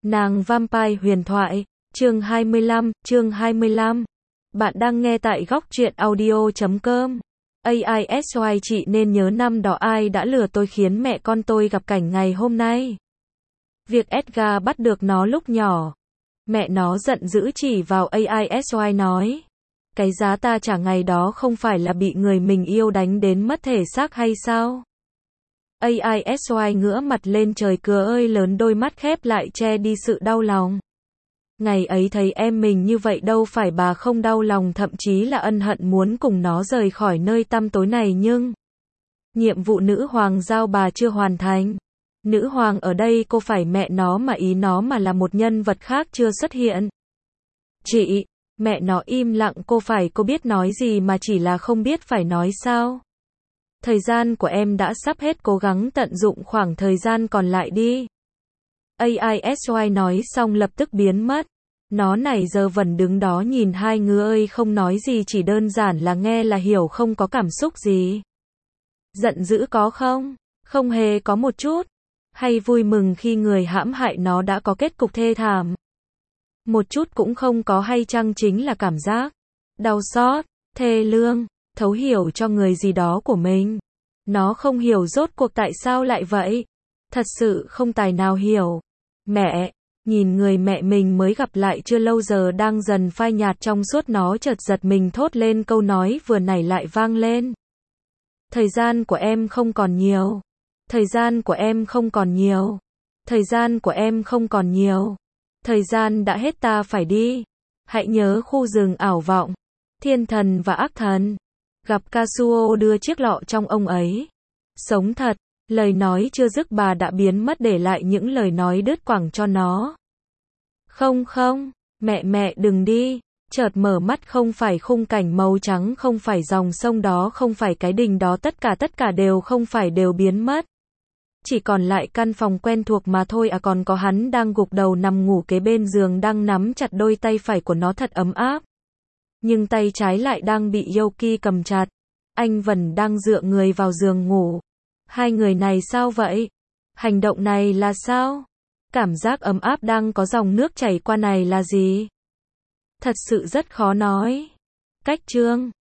Nàng Vampire huyền thoại, chương 25. Bạn đang nghe tại góc truyện audio.com. AISY chị nên nhớ năm đó ai đã lừa tôi khiến mẹ con tôi gặp cảnh ngày hôm nay. Việc Edgar bắt được nó lúc nhỏ. Mẹ nó giận dữ chỉ vào AISY nói. Cái giá ta trả ngày đó không phải là bị người mình yêu đánh đến mất thể xác hay sao? AISY ngửa mặt lên trời cười ơi lớn, đôi mắt khép lại che đi sự đau lòng. Ngày ấy thấy em mình như vậy đâu phải bà không đau lòng, thậm chí là ân hận muốn cùng nó rời khỏi nơi tăm tối này, nhưng nhiệm vụ nữ hoàng giao bà chưa hoàn thành. Nữ hoàng ở đây cô phải mẹ nó mà ý nó mà là một nhân vật khác chưa xuất hiện. Chị, mẹ nó im lặng, cô biết nói gì mà chỉ là không biết phải nói sao. Thời gian của em đã sắp hết, cố gắng tận dụng khoảng thời gian còn lại đi. AISY nói xong lập tức biến mất. Nó nãy giờ vẫn đứng đó nhìn hai người ơi không nói gì, chỉ đơn giản là nghe là hiểu, không có cảm xúc gì. Giận dữ có không? Không hề có một chút. Hay vui mừng khi người hãm hại nó đã có kết cục thê thảm? Một chút cũng không có, hay chăng chính là cảm giác đau xót, thê lương, thấu hiểu cho người gì đó của mình. Nó không hiểu rốt cuộc tại sao lại vậy. Thật sự không tài nào hiểu. Mẹ, nhìn người mẹ mình mới gặp lại chưa lâu giờ đang dần phai nhạt trong suốt, nó chợt giật mình thốt lên câu nói vừa nãy lại vang lên. Thời gian của em không còn nhiều. Thời gian của em không còn nhiều. Thời gian của em không còn nhiều. Thời gian đã hết, ta phải đi. Hãy nhớ khu rừng ảo vọng. Thiên thần và ác thần. Gặp Kazuo đưa chiếc lọ trong ông ấy. Sống thật. Lời nói chưa dứt bà đã biến mất, để lại những lời nói đứt quãng cho nó. Không, mẹ đừng đi. Chợt mở mắt, không phải khung cảnh màu trắng, không phải dòng sông đó, không phải cái đình đó, tất cả đều không phải, đều biến mất. Chỉ còn lại căn phòng quen thuộc mà thôi, còn có hắn đang gục đầu nằm ngủ kế bên giường, đang nắm chặt đôi tay phải của nó thật ấm áp. Nhưng tay trái lại đang bị Yoki cầm chặt. Anh vẫn đang dựa người vào giường ngủ. Hai người này sao vậy? Hành động này là sao? Cảm giác ấm áp đang có dòng nước chảy qua này là gì? Thật sự rất khó nói. Cách chương